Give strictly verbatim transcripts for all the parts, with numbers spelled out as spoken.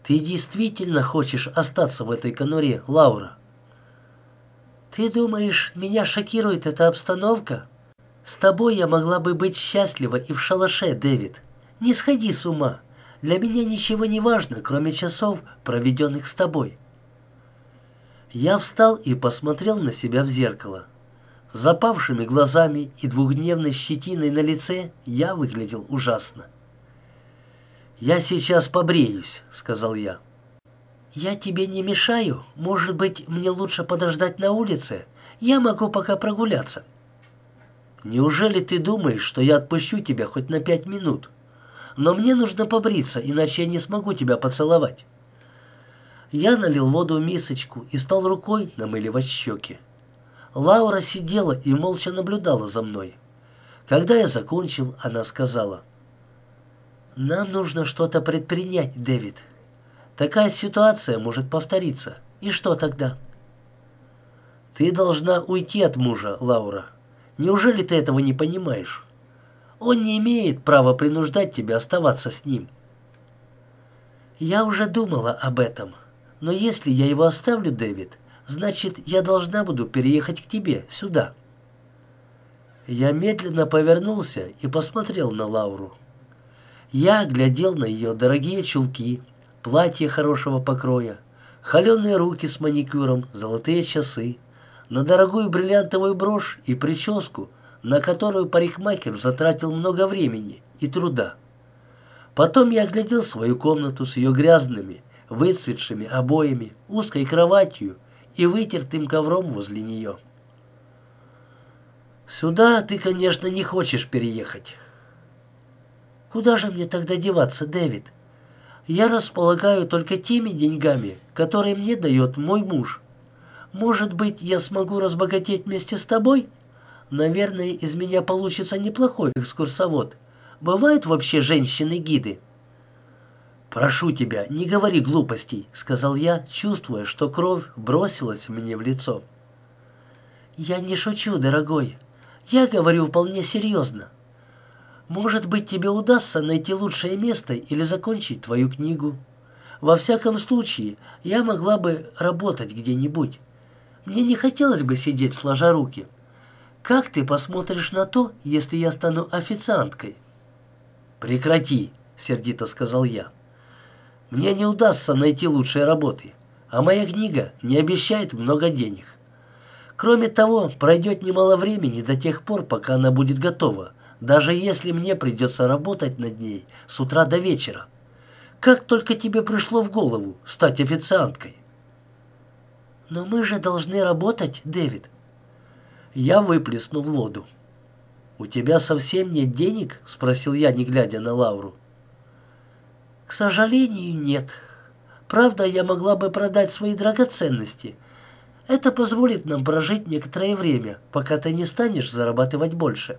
Ты действительно хочешь остаться в этой конуре, Лаура? Ты думаешь, меня шокирует эта обстановка? С тобой я могла бы быть счастлива и в шалаше, Дэвид. Не сходи с ума. Для меня ничего не важно, кроме часов, проведенных с тобой. Я встал и посмотрел на себя в зеркало. С запавшими глазами и двухдневной щетиной на лице я выглядел ужасно. «Я сейчас побреюсь», — сказал я. «Я тебе не мешаю. Может быть, мне лучше подождать на улице? Я могу пока прогуляться». «Неужели ты думаешь, что я отпущу тебя хоть на пять минут? Но мне нужно побриться, иначе я не смогу тебя поцеловать». Я налил воду в мисочку и стал рукой намыливать щеки. Лаура сидела и молча наблюдала за мной. Когда я закончил, она сказала: «Нам нужно что-то предпринять, Дэвид. Такая ситуация может повториться. И что тогда?» «Ты должна уйти от мужа, Лаура. Неужели ты этого не понимаешь? Он не имеет права принуждать тебя оставаться с ним». «Я уже думала об этом. Но если я его оставлю, Дэвид, значит, я должна буду переехать к тебе, сюда». Я медленно повернулся и посмотрел на Лауру. Я глядел на ее дорогие чулки, платье хорошего покроя, холеные руки с маникюром, золотые часы, на дорогую бриллиантовую брошь и прическу, на которую парикмахер затратил много времени и труда. Потом я оглядел свою комнату с ее грязными, выцветшими обоями, узкой кроватью и вытертым ковром возле нее. «Сюда ты, конечно, не хочешь переехать». «Куда же мне тогда деваться, Дэвид? Я располагаю только теми деньгами, которые мне дает мой муж. Может быть, я смогу разбогатеть вместе с тобой? Наверное, из меня получится неплохой экскурсовод. Бывают вообще женщины-гиды?» «Прошу тебя, не говори глупостей», — сказал я, чувствуя, что кровь бросилась мне в лицо. «Я не шучу, дорогой. Я говорю вполне серьезно. Может быть, тебе удастся найти лучшее место или закончить твою книгу. Во всяком случае, я могла бы работать где-нибудь. Мне не хотелось бы сидеть сложа руки. Как ты посмотришь на то, если я стану официанткой?» «Прекрати», — сердито сказал я. «Мне не удастся найти лучшей работы, а моя книга не обещает много денег. Кроме того, пройдет немало времени до тех пор, пока она будет готова, даже если мне придется работать над ней с утра до вечера. Как только тебе пришло в голову стать официанткой?» «Но мы же должны работать, Дэвид». Я выплеснул воду. «У тебя совсем нет денег?» — спросил я, не глядя на Лауру. «К сожалению, нет. Правда, я могла бы продать свои драгоценности. Это позволит нам прожить некоторое время, пока ты не станешь зарабатывать больше».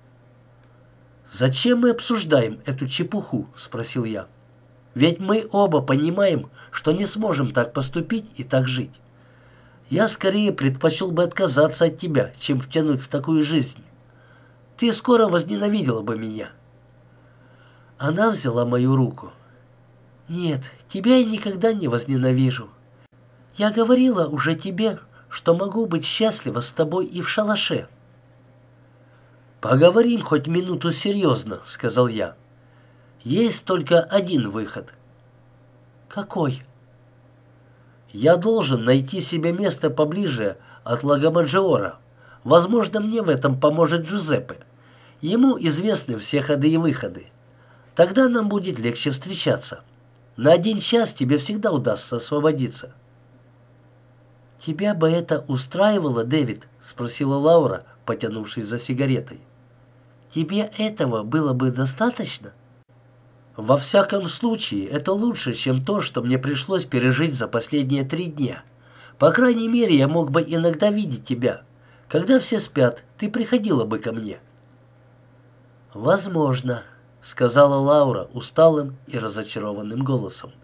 «Зачем мы обсуждаем эту чепуху?» — спросил я. «Ведь мы оба понимаем, что не сможем так поступить и так жить. Я скорее предпочел бы отказаться от тебя, чем втянуть в такую жизнь. Ты скоро возненавидела бы меня». Она взяла мою руку. «Нет, тебя я никогда не возненавижу. Я говорила уже тебе, что могу быть счастлива с тобой и в шалаше». «Поговорим хоть минуту серьезно», — сказал я. «Есть только один выход». «Какой?» «Я должен найти себе место поближе от Лагомаджиора. Возможно, мне в этом поможет Джузеппе. Ему известны все ходы и выходы. Тогда нам будет легче встречаться. На один час тебе всегда удастся освободиться». «Тебя бы это устраивало, Дэвид?» — спросила Лаура, потянувшись за сигаретой. «Тебе этого было бы достаточно?» «Во всяком случае, это лучше, чем то, что мне пришлось пережить за последние три дня. По крайней мере, я мог бы иногда видеть тебя. Когда все спят, ты приходила бы ко мне». «Возможно», — сказала Лаура усталым и разочарованным голосом.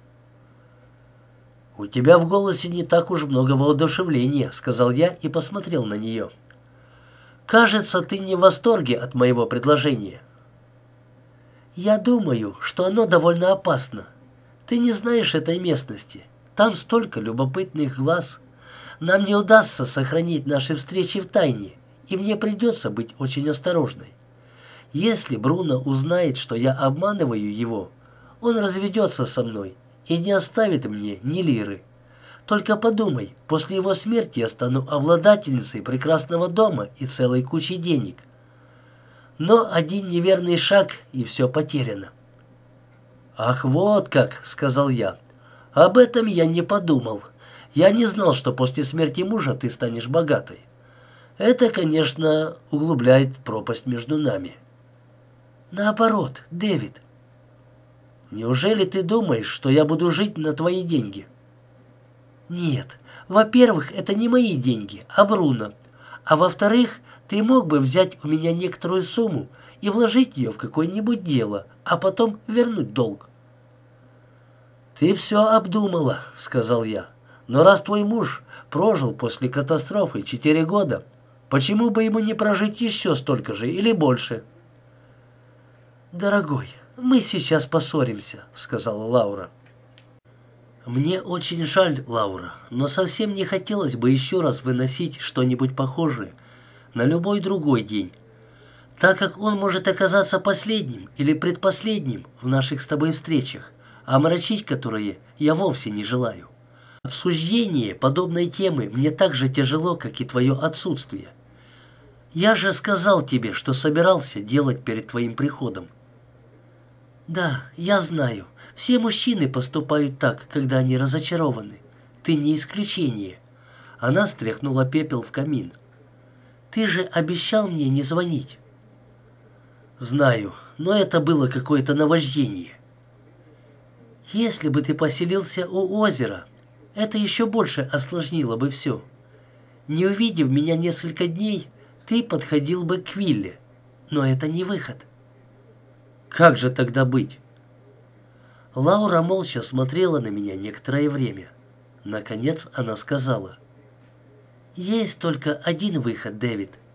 «У тебя в голосе не так уж много воодушевления», — сказал я и посмотрел на нее. «Кажется, ты не в восторге от моего предложения». «Я думаю, что оно довольно опасно. Ты не знаешь этой местности. Там столько любопытных глаз. Нам не удастся сохранить наши встречи в тайне, и мне придется быть очень осторожной. Если Бруно узнает, что я обманываю его, он разведется со мной и не оставит мне ни лиры. Только подумай, после его смерти я стану обладательницей прекрасного дома и целой кучи денег. Но один неверный шаг, и все потеряно. «Ах, вот как!» — сказал я. «Об этом я не подумал. Я не знал, что после смерти мужа ты станешь богатой. Это, конечно, углубляет пропасть между нами». «Наоборот, Дэвид». «Неужели ты думаешь, что я буду жить на твои деньги?» «Нет. Во-первых, это не мои деньги, а Бруно. А во-вторых, ты мог бы взять у меня некоторую сумму и вложить ее в какое-нибудь дело, а потом вернуть долг». «Ты все обдумала», — сказал я. «Но раз твой муж прожил после катастрофы четыре года, почему бы ему не прожить еще столько же или больше?» «Дорогой, мы сейчас поссоримся», — сказала Лаура. «Мне очень жаль, Лаура, но совсем не хотелось бы еще раз выносить что-нибудь похожее на любой другой день, так как он может оказаться последним или предпоследним в наших с тобой встречах, омрачить которые я вовсе не желаю. Обсуждение подобной темы мне так же тяжело, как и твое отсутствие. Я же сказал тебе, что собирался делать перед твоим приходом». «Да, я знаю. Все мужчины поступают так, когда они разочарованы. Ты не исключение». Она стряхнула пепел в камин. «Ты же обещал мне не звонить». «Знаю, но это было какое-то наваждение». «Если бы ты поселился у озера, это еще больше осложнило бы все. Не увидев меня несколько дней, ты подходил бы к вилле, но это не выход». «Как же тогда быть?» Лаура молча смотрела на меня некоторое время. Наконец она сказала: «Есть только один выход, Дэвид.